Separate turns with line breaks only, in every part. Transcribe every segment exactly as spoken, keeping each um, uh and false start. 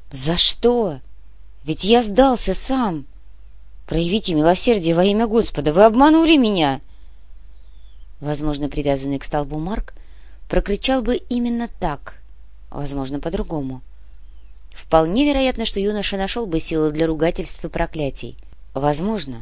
За что? Ведь я сдался сам. Проявите милосердие во имя Господа, вы обманули меня. Возможно, привязанный к столбу Марк прокричал бы именно так, возможно, по-другому. Вполне вероятно, что юноша нашел бы силы для ругательств и проклятий. Возможно.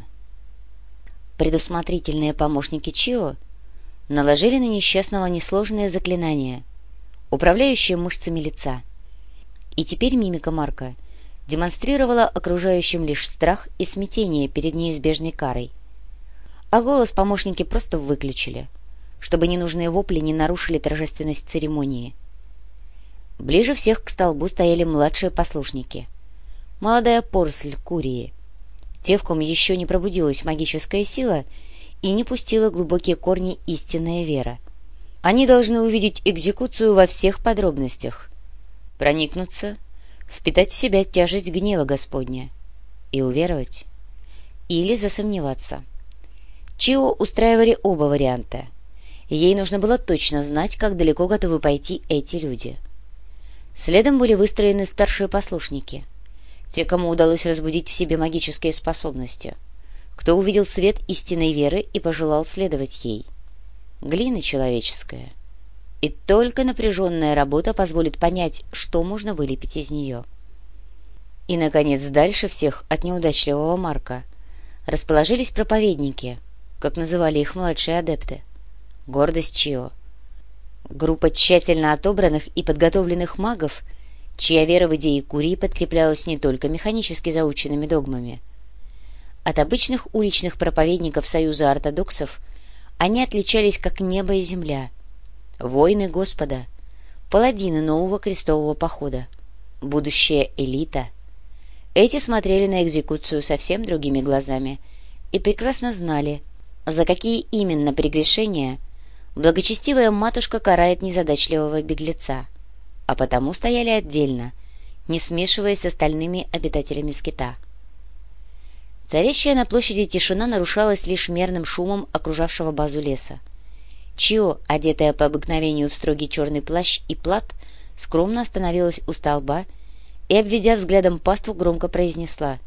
Предусмотрительные помощники Чио наложили на несчастного несложное заклинание, управляющее мышцами лица. И теперь мимика Марка демонстрировала окружающим лишь страх и смятение перед неизбежной карой. А голос помощники просто выключили, чтобы ненужные вопли не нарушили торжественность церемонии. Ближе всех к столбу стояли младшие послушники, молодая поросль Курии, те, в ком еще не пробудилась магическая сила и не пустила глубокие корни истинная вера. Они должны увидеть экзекуцию во всех подробностях, проникнуться, впитать в себя тяжесть гнева Господня и уверовать или засомневаться. Чио устраивали оба варианта. Ей нужно было точно знать, как далеко готовы пойти эти люди. Следом были выстроены старшие послушники, те, кому удалось разбудить в себе магические способности, кто увидел свет истинной веры и пожелал следовать ей. Глина человеческая. И только напряженная работа позволит понять, что можно вылепить из нее. И, наконец, дальше всех от неудачливого Марка расположились проповедники, как называли их младшие адепты. Гордость Чио. Группа тщательно отобранных и подготовленных магов, чья вера в идеи Курии подкреплялась не только механически заученными догмами. От обычных уличных проповедников Союза ортодоксов они отличались как небо и земля. Воины Господа, паладины нового крестового похода, будущая элита. Эти смотрели на экзекуцию совсем другими глазами и прекрасно знали, за какие именно прегрешения благочестивая матушка карает незадачливого беглеца, а потому стояли отдельно, не смешиваясь с остальными обитателями скита. Царящая на площади тишина нарушалась лишь мерным шумом окружавшего базу леса. Чио, одетая по обыкновению в строгий черный плащ и плат, скромно остановилась у столба и, обведя взглядом паству, громко произнесла: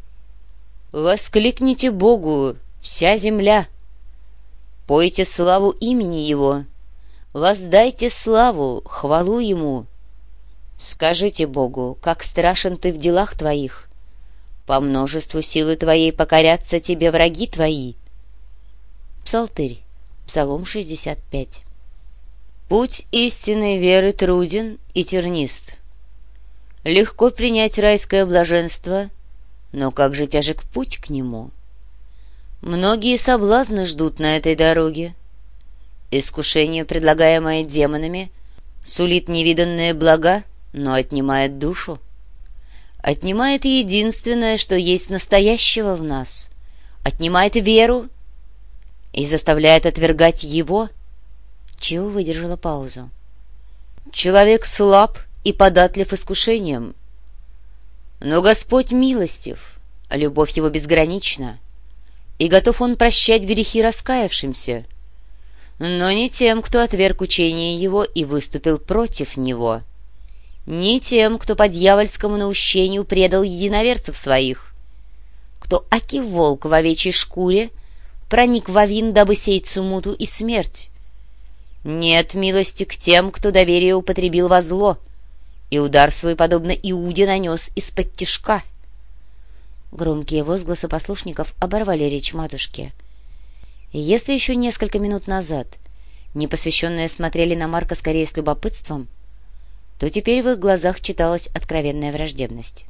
«Воскликните Богу, вся земля! Пойте славу имени Его! Воздайте славу, хвалу Ему! Скажите Богу, как страшен Ты в делах Твоих! По множеству силы Твоей покорятся Тебе враги Твои!» Псалтырь. Псалом шестьдесят пять. Путь истинной веры труден и тернист. Легко принять райское блаженство, но как же тяжек путь к нему. Многие соблазны ждут на этой дороге. Искушение, предлагаемое демонами, сулит невиданные блага, но отнимает душу. Отнимает единственное, что есть настоящего в нас. Отнимает веру и заставляет отвергать его. Чио выдержала паузу. Человек слаб и податлив искушениям. Но Господь милостив, а любовь Его безгранична, и готов Он прощать грехи раскаявшимся, но не тем, кто отверг учение Его и выступил против Него, не тем, кто по дьявольскому наущению предал единоверцев своих, кто, аки волк в овечьей шкуре, проник в Авин, дабы сеять смуту и смерть. Нет милости к тем, кто доверие употребил во зло и удар свой, подобно Иуде, нанес из-под тишка. Громкие возгласы послушников оборвали речь матушки. И если еще несколько минут назад непосвященные смотрели на Марка скорее с любопытством, то теперь в их глазах читалась откровенная враждебность.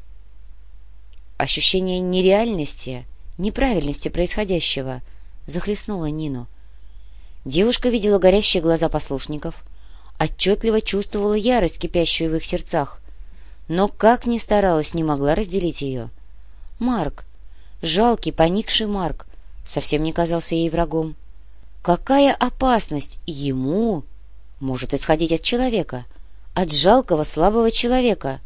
Ощущение нереальности, неправильности происходящего захлестнуло Нину. Девушка видела горящие глаза послушников, отчетливо чувствовала ярость, кипящую в их сердцах, но как ни старалась, не могла разделить ее. Марк, жалкий, поникший Марк, совсем не казался ей врагом. Какая опасность ему может исходить от человека, от жалкого, слабого человека?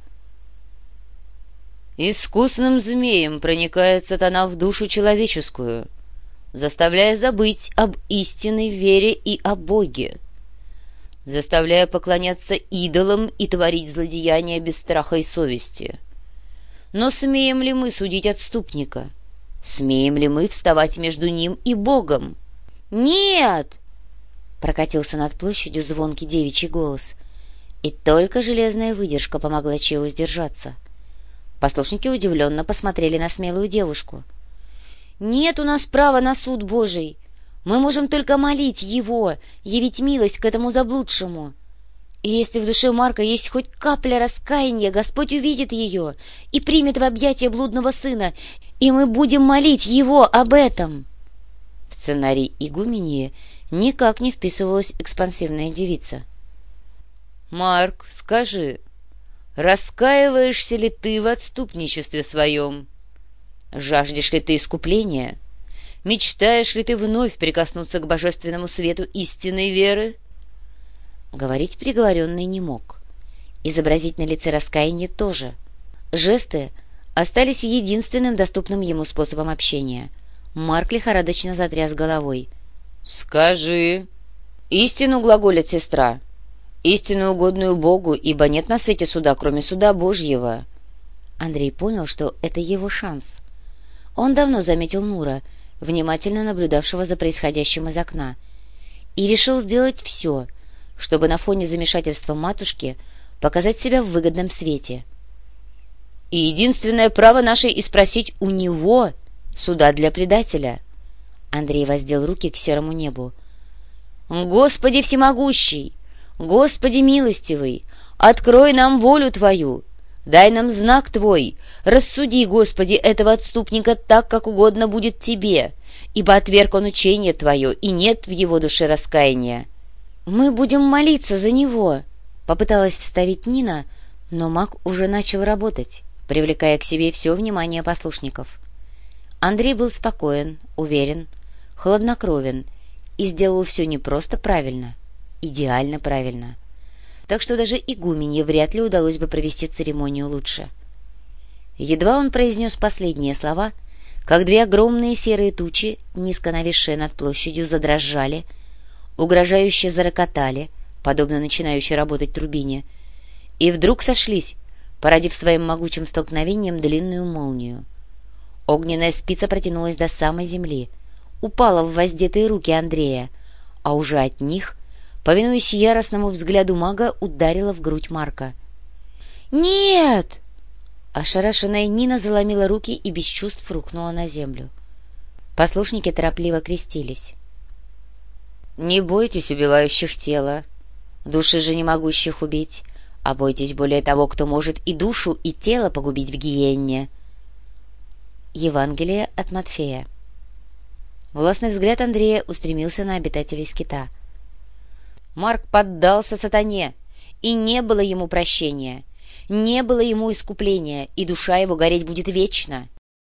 Искусным змеем проникает сатана в душу человеческую, заставляя забыть об истинной вере и о Боге. заставляя поклоняться идолам и творить злодеяния без страха и совести. Но смеем ли мы судить отступника? Смеем ли мы вставать между ним и Богом? «Нет!» — прокатился над площадью звонкий девичий голос, и только железная выдержка помогла Чио сдержаться. Послушники удивленно посмотрели на смелую девушку. «Нет у нас права на суд Божий! Мы можем только молить Его, явить милость к этому заблудшему. И если в душе Марка есть хоть капля раскаяния, Господь увидит ее и примет в объятия блудного сына, и мы будем молить Его об этом!» В сценарий игуменьи никак не вписывалась экспансивная девица. «Марк, скажи, раскаиваешься ли ты в отступничестве своем? Жаждешь ли ты искупления? Мечтаешь ли ты вновь прикоснуться к божественному свету истинной веры?» Говорить приговоренный не мог. Изобразить на лице раскаяние тоже. Жесты остались единственным доступным ему способом общения. Марк лихорадочно затряс головой. «Скажи!» «Истину глаголит сестра, истину угодную Богу, ибо нет на свете суда, кроме суда Божьего». Андрей понял, что это его шанс. Он давно заметил Нура, внимательно наблюдавшего за происходящим из окна, и решил сделать все, чтобы на фоне замешательства матушки показать себя в выгодном свете. «И единственное право наше и спросить у него суда для предателя». Андрей воздел руки к серому небу. «Господи всемогущий! Господи милостивый! Открой нам волю Твою! Дай нам знак Твой! Рассуди, Господи, этого отступника так, как угодно будет Тебе, ибо отверг он учение Твое, и нет в его душе раскаяния». «Мы будем молиться за него», — попыталась вставить Нина, но маг уже начал работать, привлекая к себе все внимание послушников. Андрей был спокоен, уверен, хладнокровен и сделал все не просто правильно, идеально правильно. Так что даже игуменье вряд ли удалось бы провести церемонию лучше. Едва он произнес последние слова, как две огромные серые тучи, низко нависшие над площадью, задрожали, угрожающе зарокотали, подобно начинающей работать турбине, и вдруг сошлись, породив своим могучим столкновением длинную молнию. Огненная спица протянулась до самой земли, упала в воздетые руки Андрея, а уже от них, повинуясь яростному взгляду мага, ударила в грудь Марка. «Нет!» Ошарашенная Нина заломила руки и без чувств рухнула на землю. Послушники торопливо крестились. «Не бойтесь убивающих тело, души же не могущих убить, а бойтесь более того, кто может и душу, и тело погубить в гиенне». Евангелие от Матфея. Властный взгляд Андрея устремился на обитателей скита. Марк поддался сатане, и не было ему прощения, не было ему искупления, и душа его гореть будет вечно.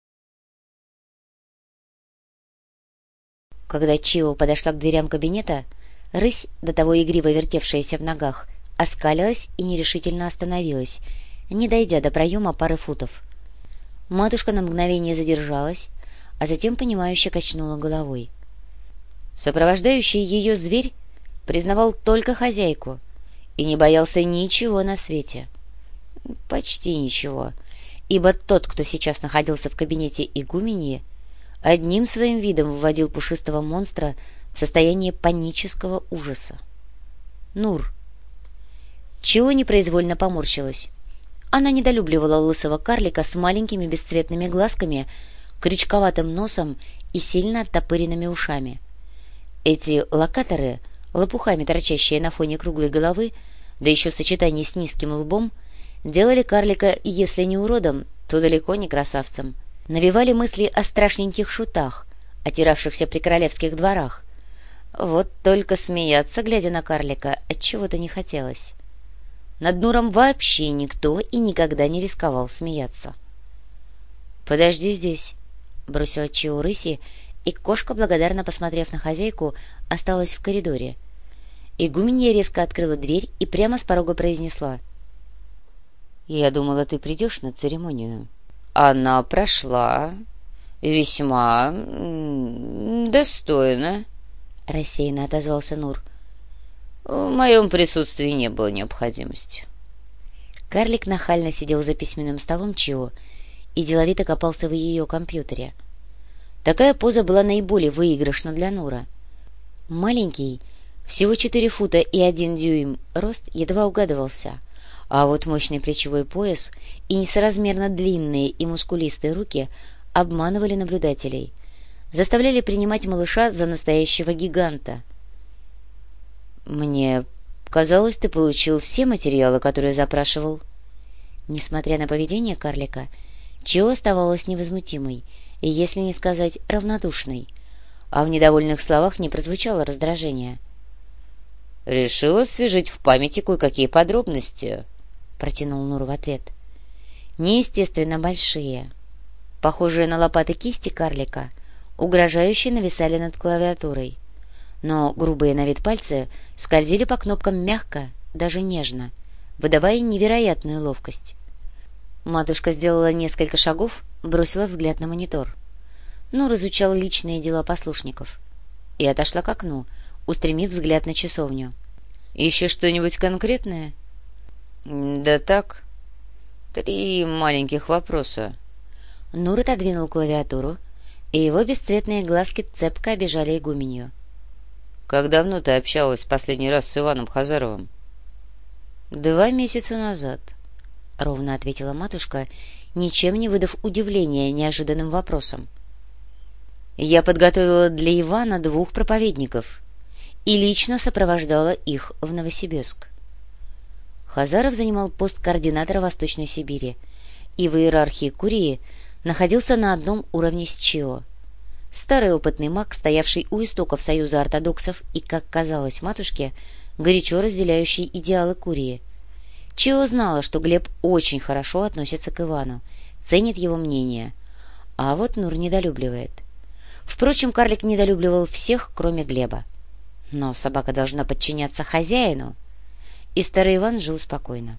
Когда Чио подошла к дверям кабинета, рысь, до того игриво вертевшаяся в ногах, оскалилась и нерешительно остановилась, не дойдя до проема пары футов. Матушка на мгновение задержалась, а затем понимающе качнула головой. Сопровождающий ее зверь признавал только хозяйку и не боялся ничего на свете. Почти ничего, ибо тот, кто сейчас находился в кабинете игуменьи, одним своим видом вводил пушистого монстра в состояние панического ужаса. Нур. Чио непроизвольно поморщилась. Она недолюбливала лысого карлика с маленькими бесцветными глазками, крючковатым носом и сильно оттопыренными ушами. Эти локаторы, лопухами торчащие на фоне круглой головы, да еще в сочетании с низким лбом, делали карлика, если не уродом, то далеко не красавцем. Навевали мысли о страшненьких шутах, отиравшихся при королевских дворах. Вот только смеяться, глядя на карлика, отчего-то не хотелось. Над Нуром вообще никто и никогда не рисковал смеяться. «Подожди здесь», — бросила Чио рыси, и кошка, благодарно посмотрев на хозяйку, осталась в коридоре. Игуменья резко открыла дверь и прямо с порога произнесла: «Я думала, ты придешь на церемонию». «Она прошла весьма достойно», — рассеянно отозвался Нур.
В моем присутствии не было необходимости.
Карлик нахально сидел за письменным столом Чио и деловито копался в ее компьютере. Такая поза была наиболее выигрышна для Нура. Маленький, всего четыре фута и один дюйм рост едва угадывался, а вот мощный плечевой пояс и несоразмерно длинные и мускулистые руки обманывали наблюдателей, заставляли принимать малыша за настоящего гиганта. «Мне казалось, ты получил все материалы, которые запрашивал». Несмотря на поведение карлика, Чио оставалась невозмутимой и, если не сказать, равнодушной, а в недовольных словах не прозвучало раздражение.
«Решил освежить в памяти кое-какие подробности», — протянул Нур в ответ.
Неестественно большие, похожие на лопаты кисти карлика, угрожающе нависали над клавиатурой, но грубые на вид пальцы скользили по кнопкам мягко, даже нежно, выдавая невероятную ловкость. Матушка сделала несколько шагов, бросила взгляд на монитор. Нур изучал личные дела послушников и отошла к окну, устремив взгляд на часовню.
«Еще что-нибудь конкретное?» «Да так, три маленьких вопроса».
Нур отодвинул клавиатуру, и его бесцветные глазки цепко обижали игуменью.
«Как давно ты общалась последний раз с Иваном Хазаровым?»
«Два месяца назад», — ровно ответила матушка, ничем не выдав удивления неожиданным вопросом. «Я подготовила для Ивана двух проповедников и лично сопровождала их в Новосибирск». Хазаров занимал пост координатора Восточной Сибири и в иерархии Курии находился на одном уровне с Чио. Старый опытный маг, стоявший у истоков союза ортодоксов и, как казалось матушке, горячо разделяющий идеалы Курии. Чио знала, что Глеб очень хорошо относится к Ивану, ценит его мнение, а вот Нур недолюбливает. Впрочем, карлик недолюбливал всех, кроме Глеба. Но собака должна подчиняться хозяину, и старый Иван жил спокойно.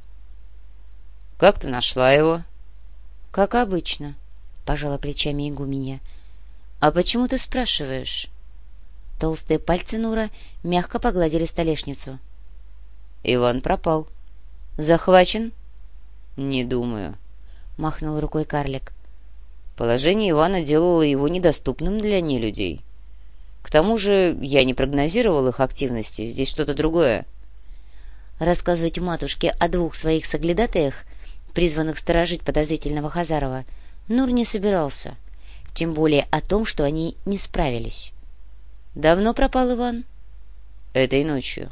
— Как ты нашла его?
— Как обычно, — пожала плечами игуменья. — А почему ты спрашиваешь? Толстые пальцы Нура мягко погладили столешницу. — Иван пропал. — Захвачен? — Не думаю, — махнул рукой карлик.
Положение Ивана делало его недоступным для нелюдей. К тому же я не прогнозировал их активности, здесь что-то другое.
Рассказывать матушке о двух своих соглядатаях, призванных сторожить подозрительного Хазарова, Нур не собирался, тем более о том, что они не справились. «Давно пропал Иван?»
«Этой ночью».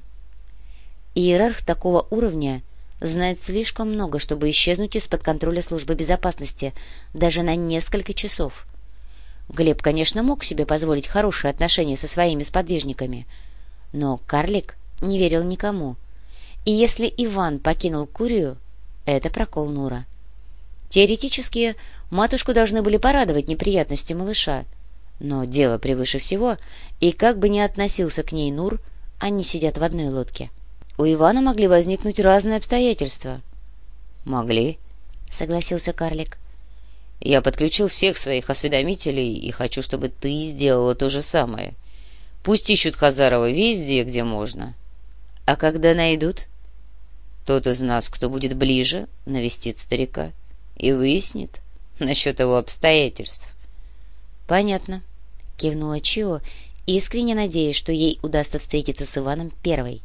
Иерарх такого уровня знает слишком много, чтобы исчезнуть из-под контроля службы безопасности даже на несколько часов. Глеб, конечно, мог себе позволить хорошие отношения со своими сподвижниками, но карлик не верил никому. И если Иван покинул Курию, это прокол Нура. Теоретически, матушку должны были порадовать неприятности малыша, но дело превыше всего, и как бы ни относился к ней Нур, они сидят в одной лодке. У Ивана могли возникнуть разные обстоятельства. — Могли, — согласился карлик. —
Я подключил всех своих осведомителей и хочу, чтобы ты сделала то же самое. Пусть ищут Хазарова везде, где можно.
— А когда найдут?
Тот из нас, кто будет ближе, навестит старика и выяснит насчет его обстоятельств.
— Понятно, — кивнула Чио, искренне надеясь, что ей удастся встретиться с Иваном первой.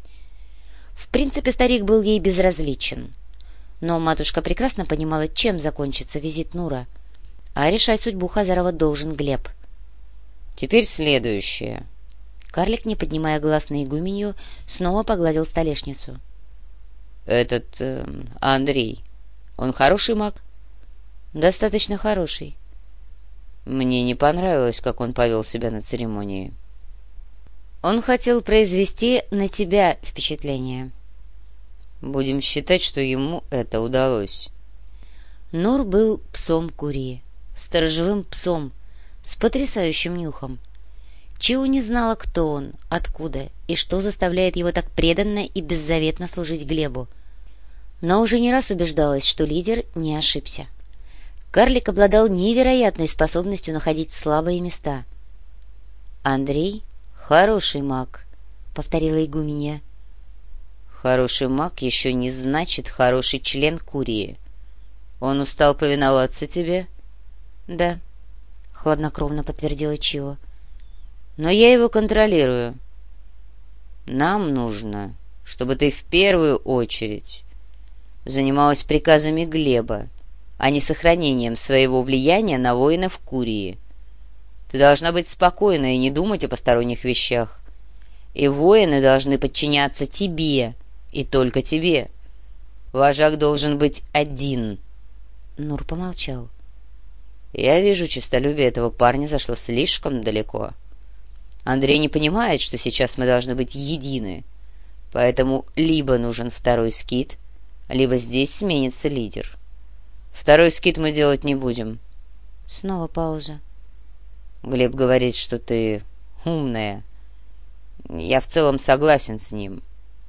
В принципе, старик был ей безразличен, но матушка прекрасно понимала, чем закончится визит Нура, а решать судьбу Хазарова должен Глеб.
— Теперь следующее.
Карлик, не поднимая глаз на игуменью, снова погладил столешницу.
— Этот э, Андрей, он хороший маг?
— Достаточно хороший.
Мне не понравилось, как он повел себя на церемонии.
— Он хотел произвести на тебя впечатление.
— Будем считать, что ему это удалось.
Нур был псом Курии, сторожевым псом, с потрясающим нюхом. Чио не знала, кто он, откуда и что заставляет его так преданно и беззаветно служить Глебу. Но уже не раз убеждалась, что лидер не ошибся. Карлик обладал невероятной способностью находить слабые места. — Андрей — хороший маг, — повторила игуменья.
Хороший маг еще не значит хороший член Курии. Он устал повиноваться тебе?
Да, хладнокровно подтвердила Чио.
Но я его контролирую. Нам нужно, чтобы ты в первую очередь занималась приказами Глеба, а не сохранением своего влияния на воинов Курии. Ты должна быть спокойна и не думать о посторонних вещах. И воины должны подчиняться тебе, и только тебе. Вожак должен быть один.
Нур помолчал.
Я вижу, честолюбие этого парня зашло слишком далеко. Андрей не понимает, что сейчас мы должны быть едины, поэтому либо нужен второй скит, либо здесь сменится лидер. Второй скит мы делать не будем.
Снова пауза.
Глеб говорит, что ты умная. Я в целом согласен с ним.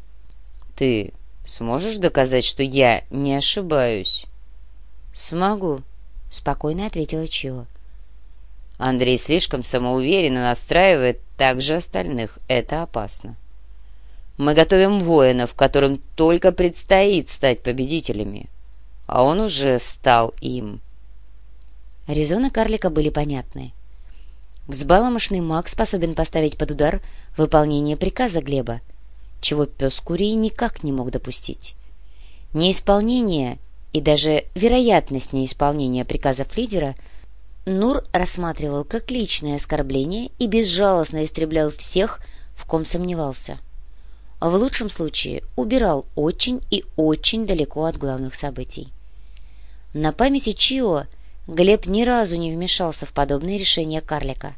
Ты сможешь доказать, что я не ошибаюсь?
Смогу, спокойно ответила Чио.
Андрей слишком самоуверенно настраивает также остальных. Это опасно. Мы готовим воинов, которым только предстоит стать победителями, а он уже стал им.
Резоны карлика были понятны. Взбаламошный маг способен поставить под удар выполнение приказа Глеба, чего пес Курии никак не мог допустить. Неисполнение и даже вероятность неисполнения приказов лидера Нур рассматривал как личное оскорбление и безжалостно истреблял всех, в ком сомневался. А в лучшем случае убирал очень и очень далеко от главных событий. На памяти Чио Глеб ни разу не вмешался в подобные решения карлика.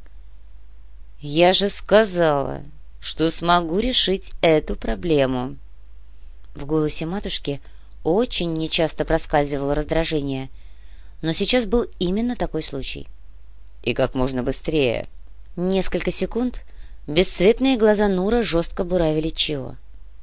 «Я же сказала, что смогу решить эту проблему». В голосе матушки очень нечасто проскальзывало раздражение, но сейчас был именно такой случай.
«И как можно быстрее».
Несколько секунд бесцветные глаза Нура жестко буравили Чио.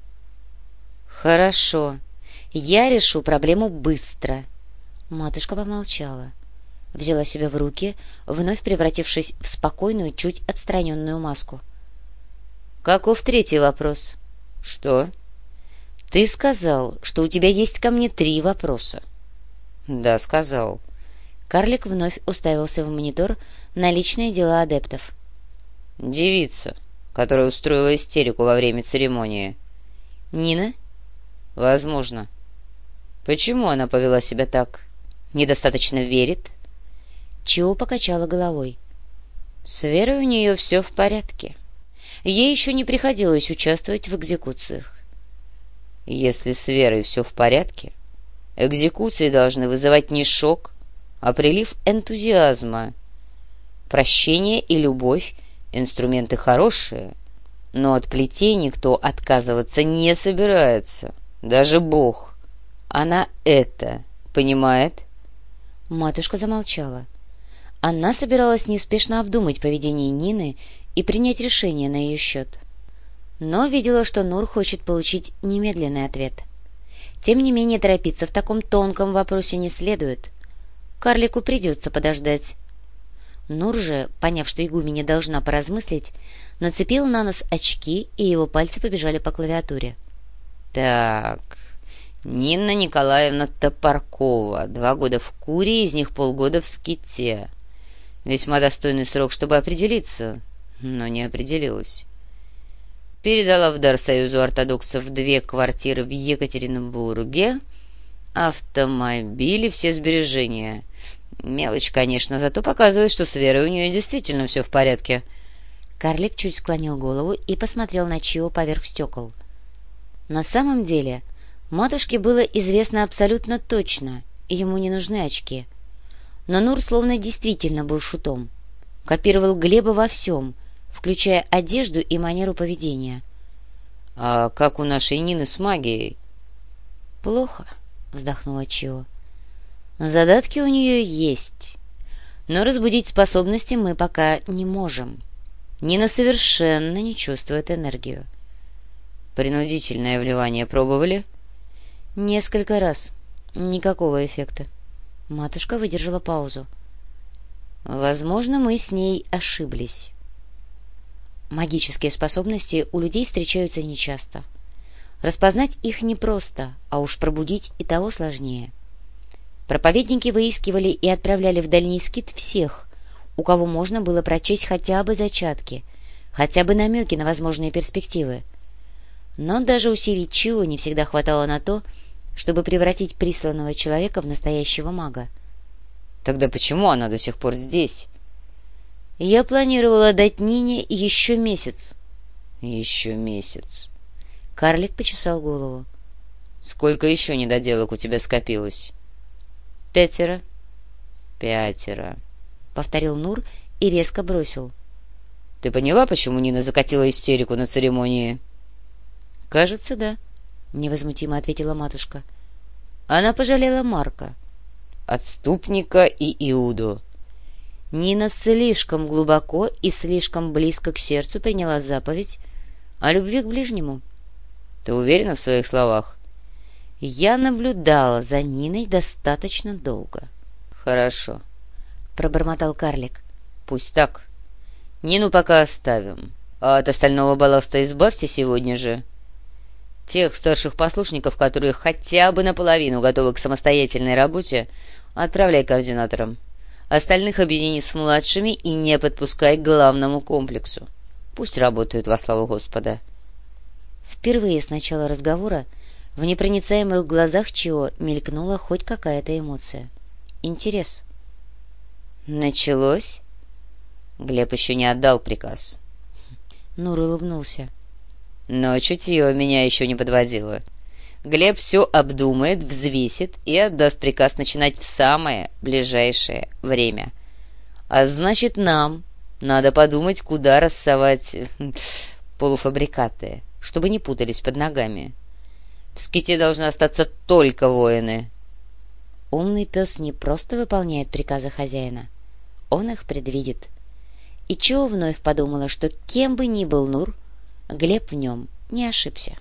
«Хорошо, я решу проблему быстро». Матушка помолчала, взяла себя в руки, вновь превратившись в спокойную, чуть отстраненную маску. «Каков третий вопрос?»
«Что?»
«Ты сказал, что у тебя есть ко мне три вопроса».
«Да, сказал».
Карлик вновь уставился в монитор на личные дела адептов.
«Девица, которая устроила истерику во время церемонии».
«Нина?»
«Возможно». «Почему она повела себя так? Недостаточно верит?»
Чио покачала головой.
«С верой у нее все в порядке. Ей еще не приходилось участвовать в экзекуциях». «Если с верой все в порядке, экзекуции должны вызывать не шок, а прилив энтузиазма. Прощение и любовь — инструменты хорошие, но от плетей никто отказываться не собирается, даже Бог. Она это понимает?»
Матушка замолчала. Она собиралась неспешно обдумать поведение Нины и принять решение на ее счет. Но видела, что Нур хочет получить немедленный ответ. Тем не менее, торопиться в таком тонком вопросе не следует. Карлику придется подождать. Нур же, поняв, что игуменя должна поразмыслить, нацепил на нос очки, и его пальцы побежали по клавиатуре.
«Так, Нина Николаевна Топоркова. Два года в Курии, из них полгода в Ските. Весьма достойный срок, чтобы определиться, но не определилась. Передала в дар Союзу ортодоксов две квартиры в Екатеринбурге, автомобили, все сбережения. Мелочь, конечно, зато показывает, что с Верой у нее действительно все в порядке».
Карлик чуть склонил голову и посмотрел на Чио поверх стекол. На самом деле матушке было известно абсолютно точно, и ему не нужны очки. Но Нур словно действительно был шутом. Копировал Глеба во всем, включая одежду и манеру поведения.
«А как у нашей Нины с магией?»
«Плохо», — вздохнула Чио. «Задатки у нее есть, но разбудить способности мы пока не можем. Нина совершенно не чувствует энергию».
«Принудительное вливание пробовали?»
«Несколько раз. Никакого эффекта». Матушка выдержала паузу. «Возможно, мы с ней ошиблись. Магические способности у людей встречаются нечасто. Распознать их непросто, а уж пробудить и того сложнее. Проповедники выискивали и отправляли в дальний скит всех, у кого можно было прочесть хотя бы зачатки, хотя бы намеки на возможные перспективы. Но даже усилий Чио не всегда хватало на то, чтобы превратить присланного человека в настоящего мага.
«Тогда почему она до сих пор здесь?»
«Я планировала дать Нине еще месяц».
«Еще месяц».
Карлик почесал голову.
«Сколько еще недоделок у тебя скопилось?»
«Пятеро».
«Пятеро»,
— повторил Нур и резко бросил.
«Ты поняла, почему Нина закатила истерику на церемонии?»
«Кажется, да», — невозмутимо ответила матушка. «Она пожалела Марка».
«Отступника и Иуду».
Нина слишком глубоко и слишком близко к сердцу приняла заповедь о любви к ближнему.
«Ты уверена в своих словах?»
«Я наблюдала за Ниной достаточно долго».
«Хорошо»,
— пробормотал карлик.
«Пусть так. Нину пока оставим, а от остального балласта избавься сегодня же. Тех старших послушников, которые хотя бы наполовину готовы к самостоятельной работе, отправляй к координаторам. Остальных объедини с младшими и не подпускай к главному комплексу. Пусть работают во славу Господа».
Впервые с начала разговора в непроницаемых глазах Чио мелькнула хоть какая-то эмоция. Интерес.
«Началось?» Глеб еще не отдал приказ.
Нур улыбнулся.
Но чутье меня еще не подводило. Глеб все обдумает, взвесит и отдаст приказ начинать в самое ближайшее время. А значит, нам надо подумать, куда рассовать полуфабрикаты, чтобы не путались под ногами. В ските должны остаться только воины.
Умный пес не просто выполняет приказы хозяина, он их предвидит. И Чио вновь подумала, что кем бы ни был Нур, Глеб в нем не ошибся.